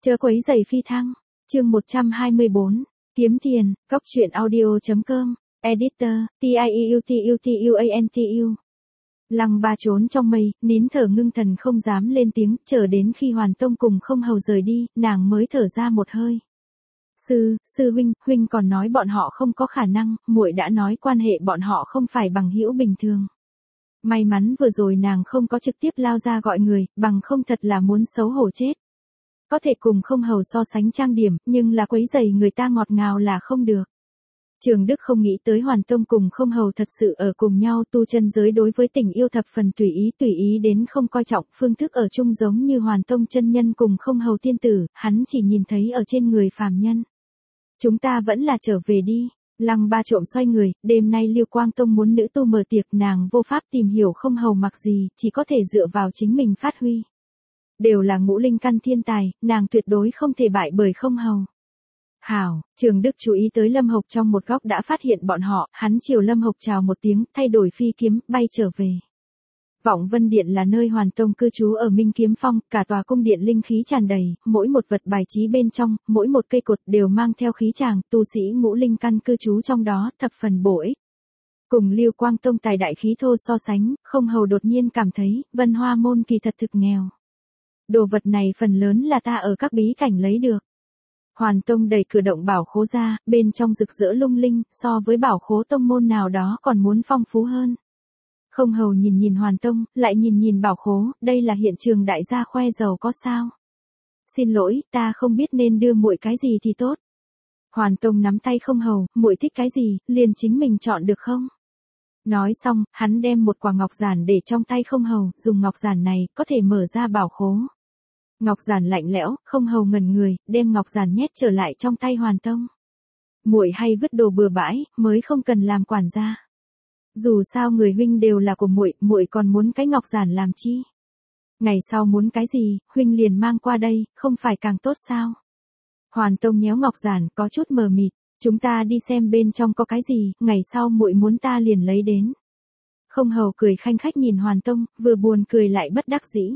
Chớ quấy rầy phi thăng. Chương 124. Kiếm tiền. Cóc truyện audio.com. Editor. TIEUTUTUANTU. Lăng Ba trốn trong mây, nín thở ngưng thần không dám lên tiếng, chờ đến khi Hoàn Tông cùng Không Hầu rời đi, nàng mới thở ra một hơi. Sư huynh còn nói bọn họ không có khả năng, muội đã nói quan hệ bọn họ không phải bằng hữu bình thường. May mắn vừa rồi nàng không có trực tiếp lao ra gọi người, bằng không thật là muốn xấu hổ chết. Có thể cùng Không Hầu so sánh trang điểm, nhưng là quấy rầy người ta ngọt ngào là không được. Trường Đức không nghĩ tới Hoàn Tông cùng Không Hầu thật sự ở cùng nhau, tu chân giới đối với tình yêu thập phần tùy ý đến không coi trọng, phương thức ở chung giống như Hoàn Tông chân nhân cùng Không Hầu tiên tử, hắn chỉ nhìn thấy ở trên người phàm nhân. Chúng ta vẫn là trở về đi. Lăng Ba trộm xoay người, đêm nay Liêu Quang Tông muốn nữ tu mở tiệc, nàng vô pháp tìm hiểu Không Hầu mặc gì, chỉ có thể dựa vào chính mình phát huy. Đều là ngũ linh căn thiên tài, nàng tuyệt đối không thể bại bởi Không Hầu. Hảo, Trường Đức chú ý tới Lâm Hộc trong một góc đã phát hiện bọn họ, hắn chiều Lâm Hộc chào một tiếng, thay đổi phi kiếm, bay trở về. Vọng Vân Điện là nơi Hoàn Tông cư trú ở Minh Kiếm Phong, cả tòa cung điện linh khí tràn đầy, mỗi một vật bài trí bên trong, mỗi một cây cột đều mang theo khí tràng, tu sĩ ngũ linh căn cư trú trong đó, thập phần bổ ích. Cùng Liêu Quang Tông tài đại khí thô so sánh, Không Hầu đột nhiên cảm thấy, Vân Hoa môn kỳ thật thực nghèo. Đồ vật này phần lớn là ta ở các bí cảnh lấy được. Hoàn Tông đẩy cửa động bảo khố ra, bên trong rực rỡ lung linh, so với bảo khố tông môn nào đó còn muốn phong phú hơn. Không Hầu nhìn Hoàn Tông, lại nhìn bảo khố, đây là hiện trường đại gia khoe giàu có sao? Xin lỗi, ta không biết nên đưa muội cái gì thì tốt. Hoàn Tông nắm tay Không Hầu, muội thích cái gì, liền chính mình chọn được không? Nói xong, hắn đem một quả ngọc giản để trong tay Không Hầu, dùng ngọc giản này, có thể mở ra bảo khố. Ngọc giản lạnh lẽo, Không Hầu ngẩn người, đem ngọc giản nhét trở lại trong tay Hoàn Tông. Muội hay vứt đồ bừa bãi, mới không cần làm quản gia. Dù sao người huynh đều là của muội còn muốn cái ngọc giản làm chi? Ngày sau muốn cái gì, huynh liền mang qua đây, không phải càng tốt sao? Hoàn Tông nhéo ngọc giản, có chút mờ mịt, chúng ta đi xem bên trong có cái gì, ngày sau muội muốn ta liền lấy đến. Không Hầu cười khanh khách nhìn Hoàn Tông, vừa buồn cười lại bất đắc dĩ.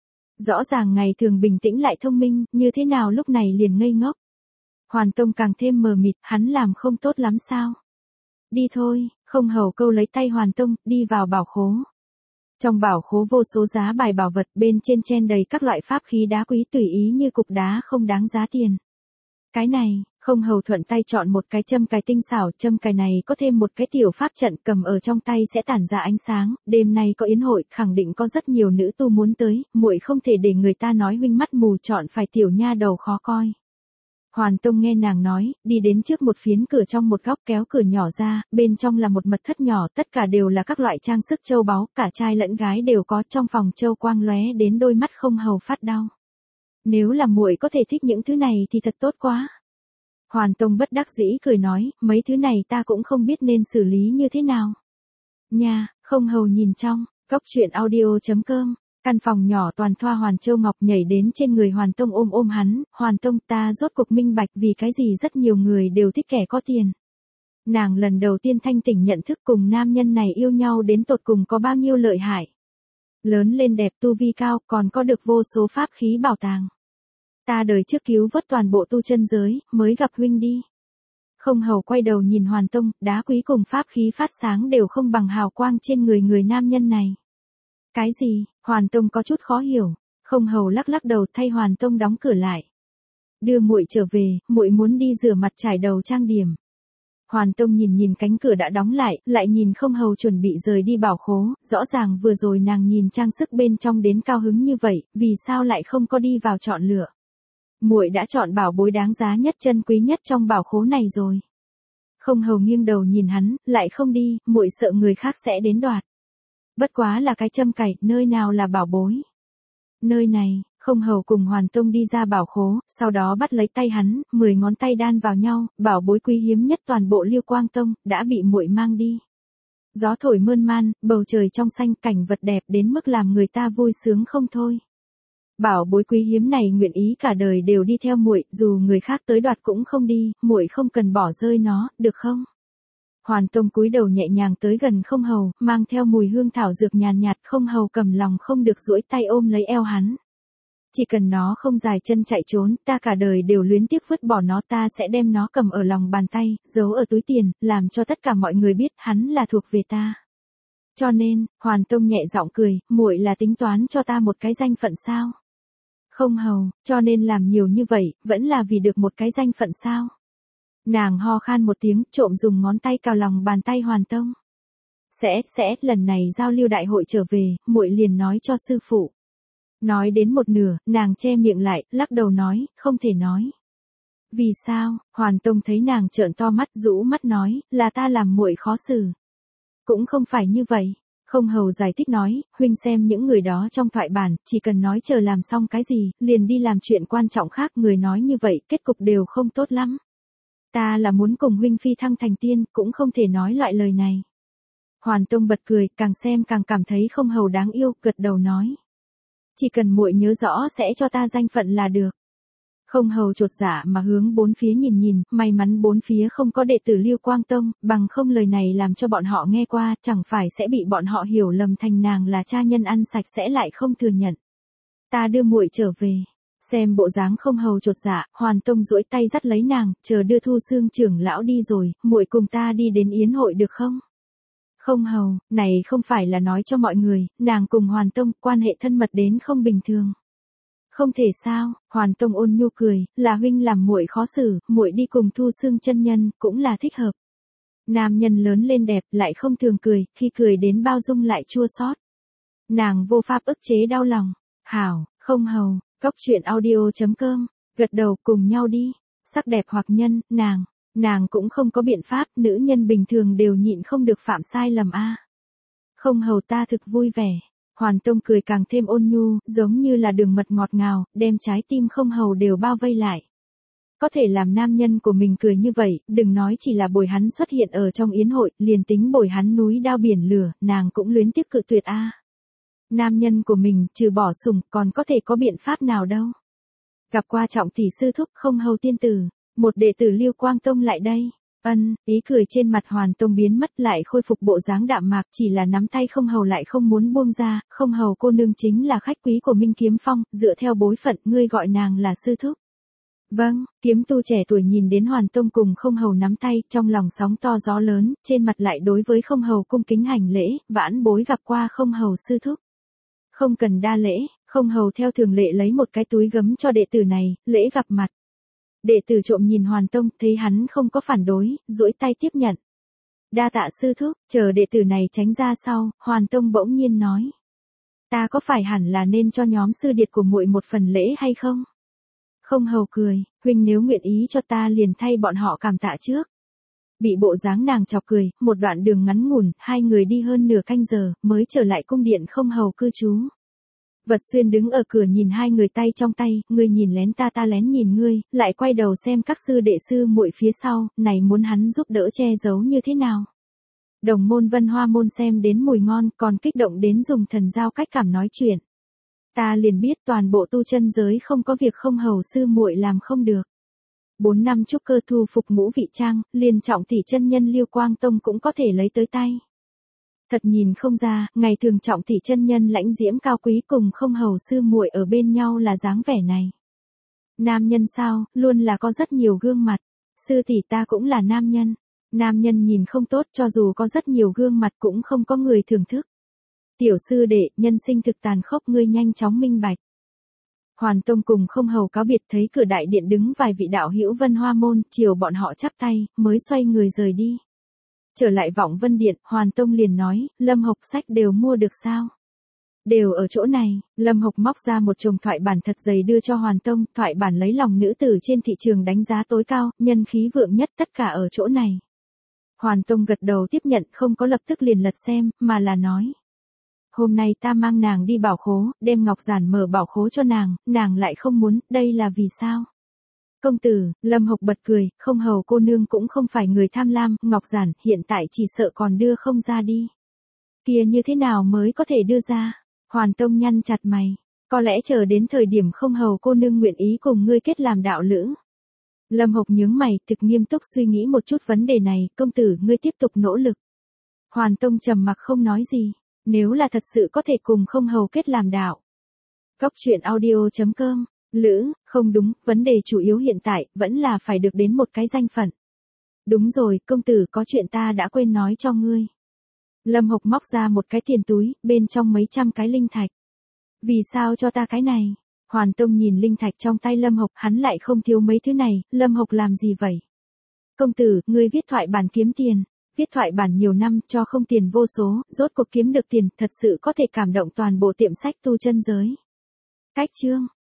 Rõ ràng ngày thường bình tĩnh lại thông minh, như thế nào lúc này liền ngây ngốc. Hoàn Tông càng thêm mờ mịt, hắn làm không tốt lắm sao? Đi thôi, Không Hầu câu lấy tay Hoàn Tông, đi vào bảo khố. Trong bảo khố vô số giá bài bảo vật, bên trên chen đầy các loại pháp khí đá quý tùy ý như cục đá không đáng giá tiền. Cái này, Không Hầu thuận tay chọn một cái châm cài tinh xảo, châm cài này có thêm một cái tiểu pháp trận, cầm ở trong tay sẽ tản ra ánh sáng, đêm nay có yến hội, khẳng định có rất nhiều nữ tu muốn tới, muội không thể để người ta nói huynh mắt mù chọn phải tiểu nha đầu khó coi. Hoàn Tông nghe nàng nói, đi đến trước một phiến cửa trong một góc kéo cửa nhỏ ra, bên trong là một mật thất nhỏ, tất cả đều là các loại trang sức châu báu, cả trai lẫn gái đều có, trong phòng châu quang lóe đến đôi mắt Không Hầu phát đau. Nếu là muội có thể thích những thứ này thì thật tốt quá. Hoàn Tông bất đắc dĩ cười nói, mấy thứ này ta cũng không biết nên xử lý như thế nào. Nha, Không Hầu nhìn trong, cóc truyện audio.com, căn phòng nhỏ toàn thoa Hoàn Châu Ngọc nhảy đến trên người Hoàn Tông ôm hắn, Hoàn Tông ta rốt cuộc minh bạch vì cái gì rất nhiều người đều thích kẻ có tiền. Nàng lần đầu tiên thanh tỉnh nhận thức cùng nam nhân này yêu nhau đến tột cùng có bao nhiêu lợi hại. Lớn lên đẹp tu vi cao còn có được vô số pháp khí bảo tàng. Ta đời trước cứu vớt toàn bộ tu chân giới, mới gặp huynh đi. Không Hầu quay đầu nhìn Hoàn Tông, đá quý cùng pháp khí phát sáng đều không bằng hào quang trên người nam nhân này. Cái gì? Hoàn Tông có chút khó hiểu. Không Hầu lắc đầu thay Hoàn Tông đóng cửa lại. Đưa muội trở về, muội muốn đi rửa mặt trải đầu trang điểm. Hoàn Tông nhìn cánh cửa đã đóng lại nhìn Không Hầu chuẩn bị rời đi bảo khố, rõ ràng vừa rồi nàng nhìn trang sức bên trong đến cao hứng như vậy, vì sao lại không có đi vào chọn lựa. Muội đã chọn bảo bối đáng giá nhất chân quý nhất trong bảo khố này rồi. Không Hầu nghiêng đầu nhìn hắn, lại không đi, muội sợ người khác sẽ đến đoạt. Bất quá là cái châm cài, nơi nào là bảo bối. Nơi này, Không Hầu cùng Hoàn Tông đi ra bảo khố, sau đó bắt lấy tay hắn, 10 ngón tay đan vào nhau, bảo bối quý hiếm nhất toàn bộ Liêu Quang Tông, đã bị muội mang đi. Gió thổi mơn man, bầu trời trong xanh, cảnh vật đẹp đến mức làm người ta vui sướng không thôi. Bảo bối quý hiếm này nguyện ý cả đời đều đi theo muội, dù người khác tới đoạt cũng không đi, muội không cần bỏ rơi nó, được không? Hoàn Tông cúi đầu nhẹ nhàng tới gần Không Hầu, mang theo mùi hương thảo dược nhàn nhạt, Không Hầu cầm lòng không được duỗi tay ôm lấy eo hắn. Chỉ cần nó không dài chân chạy trốn, ta cả đời đều luyến tiếc vứt bỏ nó, ta sẽ đem nó cầm ở lòng bàn tay, giấu ở túi tiền, làm cho tất cả mọi người biết hắn là thuộc về ta. Cho nên, Hoàn Tông nhẹ giọng cười, muội là tính toán cho ta một cái danh phận sao? Không hầu, cho nên làm nhiều như vậy, vẫn là vì được một cái danh phận sao? Nàng ho khan một tiếng, trộm dùng ngón tay cào lòng bàn tay Hoàn Tông. Lần này giao lưu đại hội trở về, muội liền nói cho sư phụ. Nói đến một nửa, nàng che miệng lại, lắc đầu nói, không thể nói. Vì sao? Hoàn Tông thấy nàng trợn to mắt, rũ mắt nói, là ta làm muội khó xử. Cũng không phải như vậy. Không hầu giải thích nói, huynh xem những người đó trong thoại bản, chỉ cần nói chờ làm xong cái gì, liền đi làm chuyện quan trọng khác, người nói như vậy, kết cục đều không tốt lắm. Ta là muốn cùng huynh phi thăng thành tiên, cũng không thể nói loại lời này. Hoàn Tông bật cười, càng xem càng cảm thấy không hầu đáng yêu, gật đầu nói. Chỉ cần muội nhớ rõ sẽ cho ta danh phận là được. Không hầu chột dạ mà hướng bốn phía nhìn nhìn, may mắn bốn phía không có đệ tử Lưu Quang Tông, bằng không lời này làm cho bọn họ nghe qua, chẳng phải sẽ bị bọn họ hiểu lầm thành nàng là cha nhân ăn sạch sẽ lại không thừa nhận. Ta đưa muội trở về. Xem bộ dáng không hầu chột dạ, Hoàn Tông duỗi tay dắt lấy nàng, chờ đưa Thu Xương trưởng lão đi rồi, muội cùng ta đi đến yến hội được không? Không hầu, này không phải là nói cho mọi người, nàng cùng Hoàn Tông quan hệ thân mật đến không bình thường. Không thể sao? Hoàn Tông ôn nhu cười, là huynh làm muội khó xử, muội đi cùng Thu Xương chân nhân cũng là thích hợp. Nam nhân lớn lên đẹp, lại không thường cười, khi cười đến bao dung lại chua xót. Nàng vô pháp ức chế đau lòng. Hảo, không hầu, Cóc truyện audio.com, gật đầu cùng nhau đi. Sắc đẹp hoặc nhân, nàng cũng không có biện pháp, nữ nhân bình thường đều nhịn không được phạm sai lầm a. Không hầu ta thực vui vẻ. Hoàn Tông cười càng thêm ôn nhu, giống như là đường mật ngọt ngào, đem trái tim không hầu đều bao vây lại. Có thể làm nam nhân của mình cười như vậy, đừng nói chỉ là bồi hắn xuất hiện ở trong yến hội, liền tính bồi hắn núi đao biển lửa, nàng cũng luyến tiếc cự tuyệt a. Nam nhân của mình, trừ bỏ sủng, còn có thể có biện pháp nào đâu. Gặp qua Trọng tỷ sư thúc, không hầu tiên tử, một đệ tử Lưu Quang Tông lại đây. Ý cười trên mặt Hoàn Tông biến mất lại khôi phục bộ dáng đạm mạc, chỉ là nắm tay không hầu lại không muốn buông ra, không hầu cô nương chính là khách quý của Minh Kiếm Phong, dựa theo bối phận, ngươi gọi nàng là sư thúc. Vâng, kiếm tu trẻ tuổi nhìn đến Hoàn Tông cùng không hầu nắm tay, trong lòng sóng to gió lớn, trên mặt lại đối với không hầu cung kính hành lễ, vãn bối gặp qua không hầu sư thúc. Không cần đa lễ, không hầu theo thường lệ lấy một cái túi gấm cho đệ tử này, lễ gặp mặt. Đệ tử trộm nhìn Hoàn Tông, thấy hắn không có phản đối, duỗi tay tiếp nhận. Đa tạ sư thúc, chờ đệ tử này tránh ra sau, Hoàn Tông bỗng nhiên nói. Ta có phải hẳn là nên cho nhóm sư điệt của muội một phần lễ hay không? Không hầu cười, huynh nếu nguyện ý cho ta liền thay bọn họ cảm tạ trước. Bị bộ dáng nàng chọc cười, một đoạn đường ngắn ngủn, hai người đi hơn nửa canh giờ, mới trở lại cung điện không hầu cư trú. Vật Xuyên đứng ở cửa nhìn hai người tay trong tay, ngươi nhìn lén ta, ta lén nhìn ngươi, lại quay đầu xem các sư đệ sư muội phía sau, này muốn hắn giúp đỡ che giấu như thế nào. Đồng môn Vân Hoa môn xem đến mùi ngon, còn kích động đến dùng thần giao cách cảm nói chuyện. Ta liền biết toàn bộ tu chân giới không có việc không hầu sư muội làm không được. 4 năm trúc cơ thu phục ngũ vị trang, liền Trọng tỷ chân nhân Lưu Quang Tông cũng có thể lấy tới tay. Thật nhìn không ra, ngày thường Trọng tỷ chân nhân lãnh diễm cao quý cùng không hầu sư muội ở bên nhau là dáng vẻ này. Nam nhân sao, luôn là có rất nhiều gương mặt. Sư tỷ ta cũng là nam nhân. Nam nhân nhìn không tốt cho dù có rất nhiều gương mặt cũng không có người thưởng thức. Tiểu sư đệ, nhân sinh thực tàn khốc, ngươi nhanh chóng minh bạch. Hoàn Tông cùng không hầu cáo biệt, thấy cửa đại điện đứng vài vị đạo hữu Vân Hoa môn, chiều bọn họ chắp tay, mới xoay người rời đi. Trở lại Vọng Vân Điện, Hoàn Tông liền nói, Lâm Hộc sách đều mua được sao? Đều ở chỗ này. Lâm Hộc móc ra một chồng thoại bản thật dày đưa cho Hoàn Tông, thoại bản lấy lòng nữ tử trên thị trường đánh giá tối cao, nhân khí vượng nhất, tất cả ở chỗ này. Hoàn Tông gật đầu tiếp nhận, không có lập tức liền lật xem, mà là nói. Hôm nay ta mang nàng đi bảo khố, đem ngọc giản mở bảo khố cho nàng lại không muốn, đây là vì sao? Công tử, Lâm Hộc bật cười, không hầu cô nương cũng không phải người tham lam, ngọc giản hiện tại chỉ sợ còn đưa không ra đi. Kia như thế nào mới có thể đưa ra? Hoàn Tông nhăn chặt mày, có lẽ chờ đến thời điểm không hầu cô nương nguyện ý cùng ngươi kết làm đạo lữ. Lâm Hộc nhướng mày, thực nghiêm túc suy nghĩ một chút vấn đề này, công tử ngươi tiếp tục nỗ lực. Hoàn Tông trầm mặc không nói gì. Nếu là thật sự có thể cùng không hầu kết làm đạo, Cốc truyện audio.com. Lữ, không đúng, vấn đề chủ yếu hiện tại, vẫn là phải được đến một cái danh phận. Đúng rồi, công tử, có chuyện ta đã quên nói cho ngươi. Lâm Hộc móc ra một cái tiền túi, bên trong mấy trăm cái linh thạch. Vì sao cho ta cái này? Hoàn Tông nhìn linh thạch trong tay Lâm Hộc, hắn lại không thiếu mấy thứ này, Lâm Hộc làm gì vậy? Công tử, ngươi viết thoại bản kiếm tiền. Viết thoại bản nhiều năm, cho không tiền vô số, rốt cuộc kiếm được tiền, thật sự có thể cảm động toàn bộ tiệm sách tu chân giới. Cách chương.